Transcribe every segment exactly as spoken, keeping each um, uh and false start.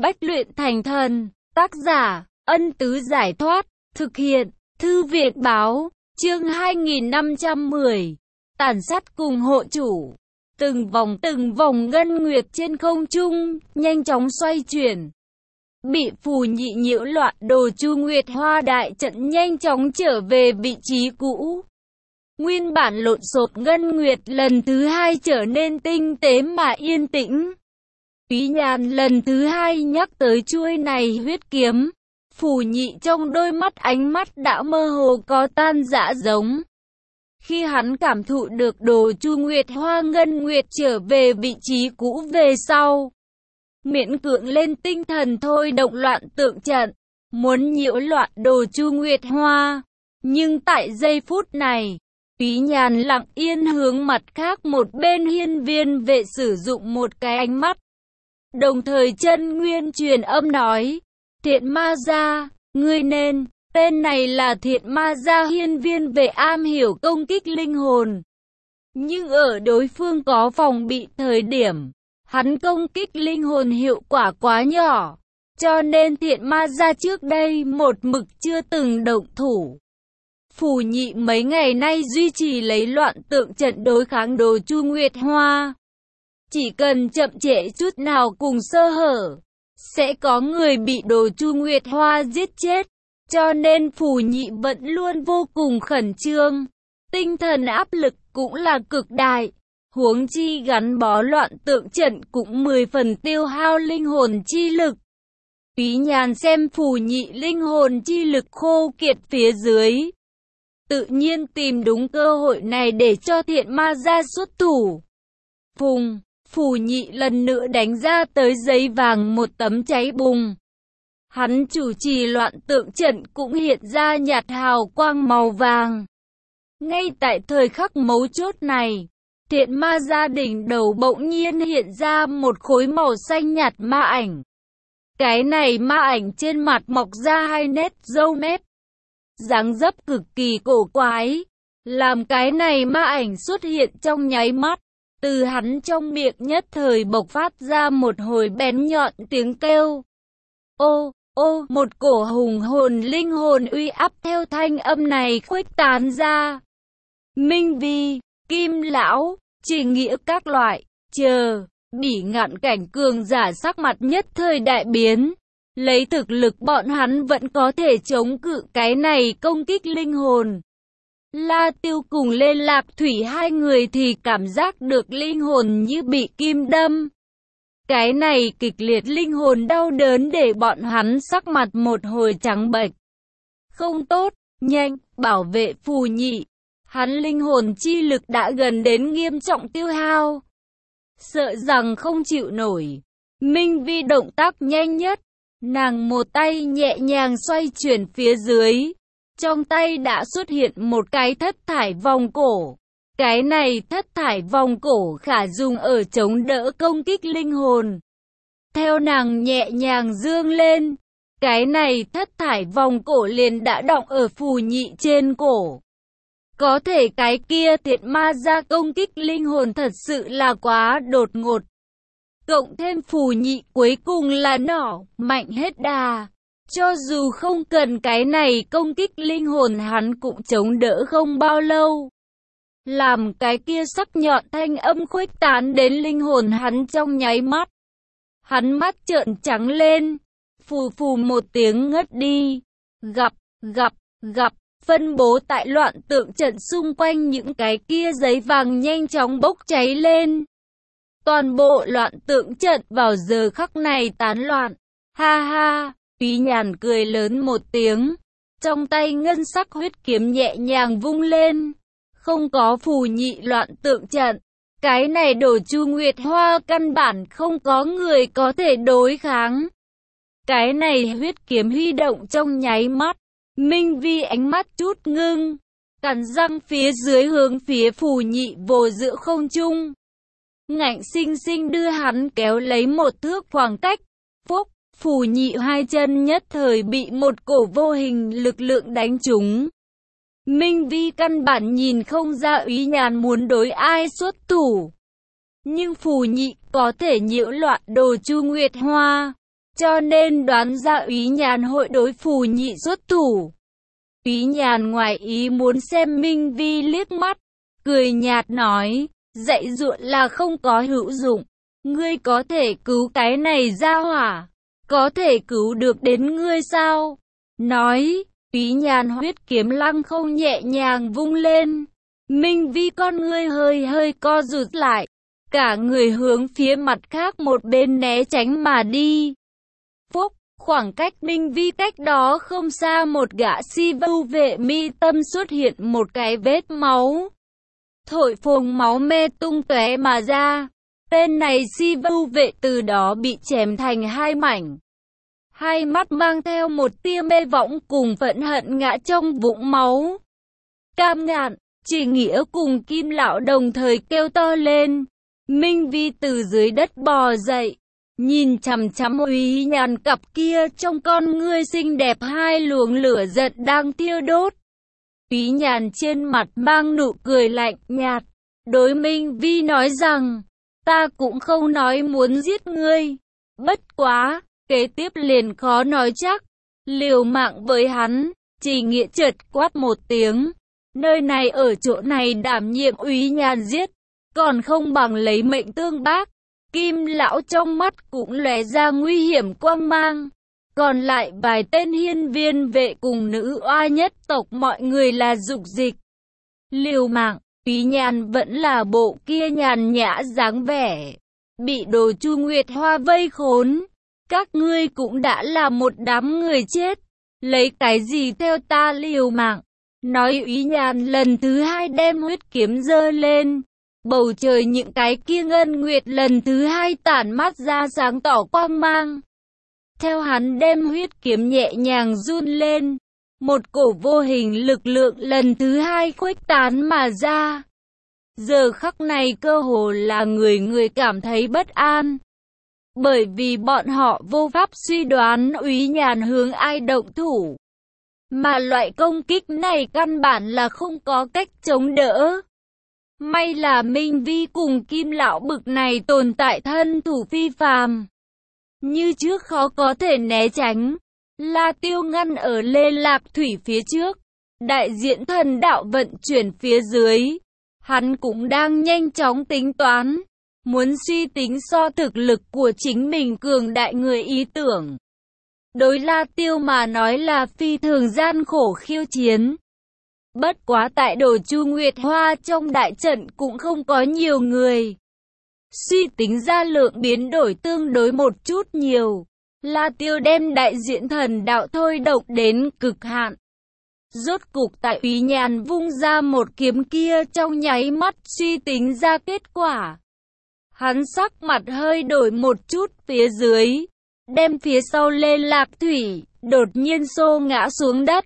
Bách luyện thành thần. Tác giả, Ân Tứ Giải Thoát. Thực hiện, Thư Viện Báo. Chương hai nghìn năm trăm mười. Tàn sát cùng hộ chủ. Từng vòng từng vòng ngân nguyệt trên không trung, nhanh chóng xoay chuyển. Bị Phù Nhị nhiễu loạn, Đồ Chu Nguyệt Hoa đại trận nhanh chóng trở về vị trí cũ. Nguyên bản lộn xộn ngân nguyệt lần thứ hai trở nên tinh tế mà yên tĩnh. Úy Nhàn lần thứ hai nhắc tới chuôi này huyết kiếm. Phù Nhị trong đôi mắt ánh mắt đã mơ hồ có tan rã giống. Khi hắn cảm thụ được Đồ Chu Nguyệt Hoa ngân nguyệt trở về vị trí cũ về sau, miễn cưỡng lên tinh thần thôi động loạn tượng trận, muốn nhiễu loạn Đồ Chu Nguyệt Hoa. Nhưng tại giây phút này, Úy Nhàn lặng yên hướng mặt khác một bên hiên viên vệ sử dụng một cái ánh mắt. Đồng thời chân nguyên truyền âm nói, Thiện Ma Gia, ngươi nên, tên này là Thiện Ma Gia. Hiên viên vệ am hiểu công kích linh hồn. Nhưng ở đối phương có phòng bị thời điểm, hắn công kích linh hồn hiệu quả quá nhỏ, cho nên Thiện Ma Gia trước đây một mực chưa từng động thủ. Phù Nhị mấy ngày nay duy trì lấy loạn tượng trận đối kháng Đồ Chu Nguyệt Hoa. Chỉ cần chậm trễ chút nào cùng sơ hở, sẽ có người bị Đồ Chu Nguyệt Hoa giết chết. Cho nên Phù Nhị vẫn luôn vô cùng khẩn trương. Tinh thần áp lực cũng là cực đại. Huống chi gắn bó loạn tượng trận cũng mười phần tiêu hao linh hồn chi lực. Úy Nhàn xem Phù Nhị linh hồn chi lực khô kiệt phía dưới, tự nhiên tìm đúng cơ hội này để cho Thiện Ma Gia xuất thủ. Phùng, Phù Nhị lần nữa đánh ra tới giấy vàng một tấm cháy bùng. Hắn chủ trì loạn tượng trận cũng hiện ra nhạt hào quang màu vàng. Ngay tại thời khắc mấu chốt này, Thiện Ma Gia đỉnh đầu bỗng nhiên hiện ra một khối màu xanh nhạt ma ảnh. Cái này ma ảnh trên mặt mọc ra hai nét râu mép, dáng dấp cực kỳ cổ quái. Làm cái này ma ảnh xuất hiện trong nháy mắt, từ hắn trong miệng nhất thời bộc phát ra một hồi bén nhọn tiếng kêu. Ô, ô, một cổ hùng hồn linh hồn uy áp theo thanh âm này khuếch tán ra. Minh Vi, Kim Lão, Chỉ Nghĩa các loại, chờ, Bỉ Ngạn cảnh cường giả sắc mặt nhất thời đại biến. Lấy thực lực bọn hắn vẫn có thể chống cự cái này công kích linh hồn. La Tiêu cùng Lê Lạp Thủy hai người thì cảm giác được linh hồn như bị kim đâm. Cái này kịch liệt linh hồn đau đớn để bọn hắn sắc mặt một hồi trắng bệch. Không tốt, nhanh, bảo vệ Phù Nhị. Hắn linh hồn chi lực đã gần đến nghiêm trọng tiêu hao, sợ rằng không chịu nổi. Minh Vi động tác nhanh nhất, nàng một tay nhẹ nhàng xoay chuyển phía dưới. Trong tay đã xuất hiện một cái thất thải vòng cổ. Cái này thất thải vòng cổ khả dùng ở chống đỡ công kích linh hồn. Theo nàng nhẹ nhàng dương lên, cái này thất thải vòng cổ liền đã đọng ở Phù Nhị trên cổ. Có thể cái kia Thiện Ma Gia công kích linh hồn thật sự là quá đột ngột. Cộng thêm Phù Nhị cuối cùng là nỏ mạnh hết đà. Cho dù không cần cái này công kích linh hồn hắn cũng chống đỡ không bao lâu. Làm cái kia sắc nhọn thanh âm khuếch tán đến linh hồn hắn trong nháy mắt. Hắn mắt trợn trắng lên, phù phù một tiếng ngất đi. Gặp, gặp, gặp, phân bố tại loạn tượng trận xung quanh những cái kia giấy vàng nhanh chóng bốc cháy lên. Toàn bộ loạn tượng trận vào giờ khắc này tán loạn. Ha ha! Úy Nhàn cười lớn một tiếng, trong tay ngân sắc huyết kiếm nhẹ nhàng vung lên. Không có Phù Nhị loạn tượng trận, cái này Đồ Chu Nguyệt Hoa căn bản không có người có thể đối kháng. Cái này huyết kiếm huy động trong nháy mắt, Minh Vi ánh mắt chút ngưng, cắn răng phía dưới hướng phía Phù Nhị vồ giữa không trung. Ngạnh sinh sinh đưa hắn kéo lấy một thước khoảng cách. Phúc! Phù Nhị hai chân nhất thời bị một cổ vô hình lực lượng đánh trúng. Minh Vi căn bản nhìn không ra Úy Nhàn muốn đối ai xuất thủ. Nhưng Phù Nhị có thể nhiễu loạn Đồ Chu Nguyệt Hoa. cho nên đoán ra Úy Nhàn hội đối Phù Nhị xuất thủ. Úy Nhàn ngoài ý muốn xem Minh Vi liếc mắt, cười nhạt nói, dạy dụa là không có hữu dụng, ngươi có thể cứu cái này ra hỏa, có thể cứu được đến ngươi sao? Nói, Úy Nhàn huyết kiếm lăng không nhẹ nhàng vung lên, Minh Vi con ngươi hơi hơi co rụt lại, cả người hướng phía mặt khác một bên né tránh mà đi. Phúc, khoảng cách Minh Vi cách đó không xa một gã si vu vệ mi tâm xuất hiện một cái vết máu. Thổi phồng máu mê tung tóe mà ra. Tên này si vu vệ từ đó bị chém thành hai mảnh. Hai mắt mang theo một tia mê võng cùng phẫn hận ngã trong vũng máu. Cam Ngạn, Chỉ Nghĩa cùng Kim Lão đồng thời kêu to lên. Minh Vi từ dưới đất bò dậy, nhìn chằm chằm Úy Nhàn cặp kia trong con ngươi xinh đẹp hai luồng lửa giận đang thiêu đốt. Úy Nhàn trên mặt mang nụ cười lạnh nhạt, đối Minh Vi nói rằng, ta cũng không nói muốn giết ngươi, bất quá, kế tiếp liền khó nói chắc, liều mạng với hắn. Chỉ Nghĩa chợt quát một tiếng, nơi này ở chỗ này đảm nhiệm Úy Nhàn giết, còn không bằng lấy mệnh tương bác. Kim Lão trong mắt cũng lóe ra nguy hiểm quang mang. Còn lại vài tên hiên viên vệ cùng nữ oa nhất tộc mọi người là dục dịch. Liều mạng, Úy Nhàn vẫn là bộ kia nhàn nhã dáng vẻ. Bị Đồ Chu Nguyệt Hoa vây khốn. Các ngươi cũng đã là một đám người chết. Lấy cái gì theo ta liều mạng? Nói Úy Nhàn lần thứ hai đem huyết kiếm giơ lên. Bầu trời những cái kia ngân nguyệt lần thứ hai tản mát ra sáng tỏ quang mang. Theo hắn đem huyết kiếm nhẹ nhàng run lên, một cổ vô hình lực lượng lần thứ hai khuếch tán mà ra. Giờ khắc này cơ hồ là người người cảm thấy bất an. Bởi vì bọn họ vô pháp suy đoán Úy Nhàn hướng ai động thủ. Mà loại công kích này căn bản là không có cách chống đỡ. May là Minh Vi cùng Kim Lão bực này tồn tại thân thủ phi phàm. Như trước khó có thể né tránh. La Tiêu ngăn ở Lê Lạc Thủy phía trước. Đại diện thần đạo vận chuyển phía dưới. Hắn cũng đang nhanh chóng tính toán. Muốn suy tính so thực lực của chính mình cường đại người ý tưởng. Đối La Tiêu mà nói là phi thường gian khổ khiêu chiến. Bất quá tại Đồ Chu Nguyệt Hoa trong đại trận cũng không có nhiều người. Suy tính ra lượng biến đổi tương đối một chút nhiều. La Tiêu đem đại diện thần đạo thôi động đến cực hạn. Rốt cục tại Úy Nhàn vung ra một kiếm kia trong nháy mắt suy tính ra kết quả. Hắn sắc mặt hơi đổi một chút phía dưới. Đem phía sau Lê Lạc Thủy, đột nhiên xô ngã xuống đất.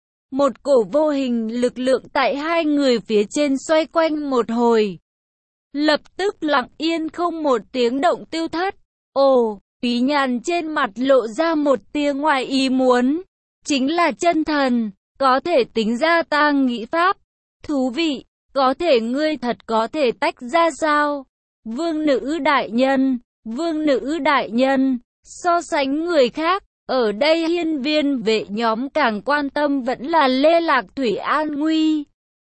Một cổ vô hình lực lượng tại hai người phía trên xoay quanh một hồi. Lập tức lặng yên không một tiếng động tiêu thất. Ồ, Úy Nhàn trên mặt lộ ra một tia ngoài ý muốn. Chính là chân thần, có thể tính ra ta nghĩ pháp. Thú vị, có thể ngươi thật có thể tách ra sao? Vương nữ đại nhân, vương nữ đại nhân, so sánh người khác. Ở đây hiên viên vệ nhóm càng quan tâm vẫn là Lê Lạc Thủy an nguy.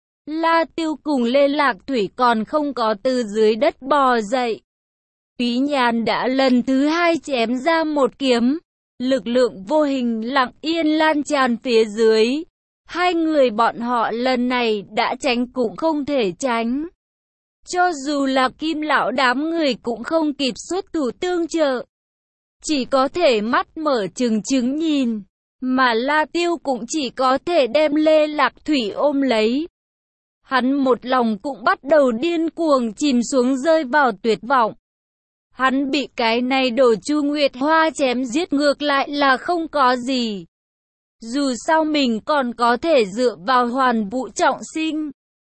La Tiêu cùng Lê Lạc Thủy còn không có từ dưới đất bò dậy. Úy Nhàn đã lần thứ hai chém ra một kiếm. Lực lượng vô hình lặng yên lan tràn phía dưới. Hai người bọn họ lần này đã tránh cũng không thể tránh. Cho dù là Kim Lão đám người cũng không kịp xuất thủ tương trợ. Chỉ có thể mắt mở trừng trừng nhìn, mà La Tiêu cũng chỉ có thể đem Lê Lạc Thủy ôm lấy. Hắn một lòng cũng bắt đầu điên cuồng chìm xuống rơi vào tuyệt vọng. Hắn bị cái này Đồ Chu Nguyệt Hoa chém giết ngược lại là không có gì. Dù sao mình còn có thể dựa vào Hoàn Vũ trọng sinh.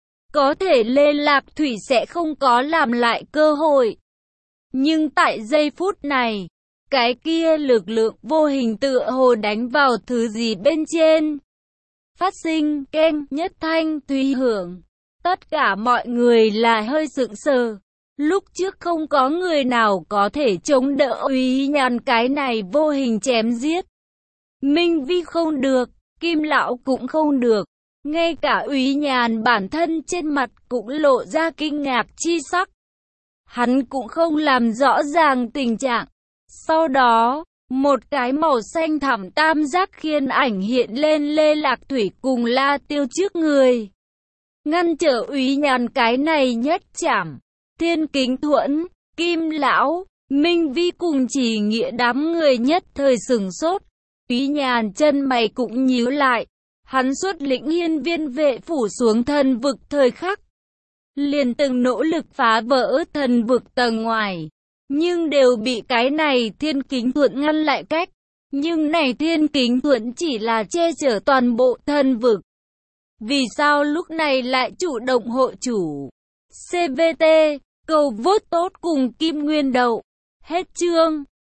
Có thể Lê Lạc Thủy sẽ không có làm lại cơ hội. Nhưng tại giây phút này, cái kia lực lượng vô hình tựa hồ đánh vào thứ gì bên trên. Phát sinh keng nhất thanh thùy hưởng. Tất cả mọi người là hơi sững sờ. Lúc trước không có người nào có thể chống đỡ Úy Nhàn cái này vô hình chém giết. Minh Vi không được, Kim Lão cũng không được. Ngay cả Úy Nhàn bản thân trên mặt cũng lộ ra kinh ngạc chi sắc. Hắn cũng không làm rõ ràng tình trạng. Sau đó, một cái màu xanh thẳm tam giác khiên ảnh hiện lên Lê Lạc Thủy cùng La Tiêu trước người. Ngăn trở Úy Nhàn cái này nhất chảm. Thiên Kính Thuẫn, Kim Lão, Minh Vi cùng Chỉ Nghĩa đám người nhất thời sửng sốt. Úy Nhàn chân mày cũng nhíu lại. Hắn xuất lĩnh hiên viên vệ phủ xuống thần vực thời khắc. Liền từng nỗ lực phá vỡ thần vực tầng ngoài. Nhưng đều bị cái này Thiên Kính Thuẫn ngăn lại cách. Nhưng này Thiên Kính Thuẫn chỉ là che chở toàn bộ thần vực. Vì sao lúc này lại chủ động hộ chủ? xê vê tê, cầu vote tốt cùng Kim Nguyên Đậu. Hết chương.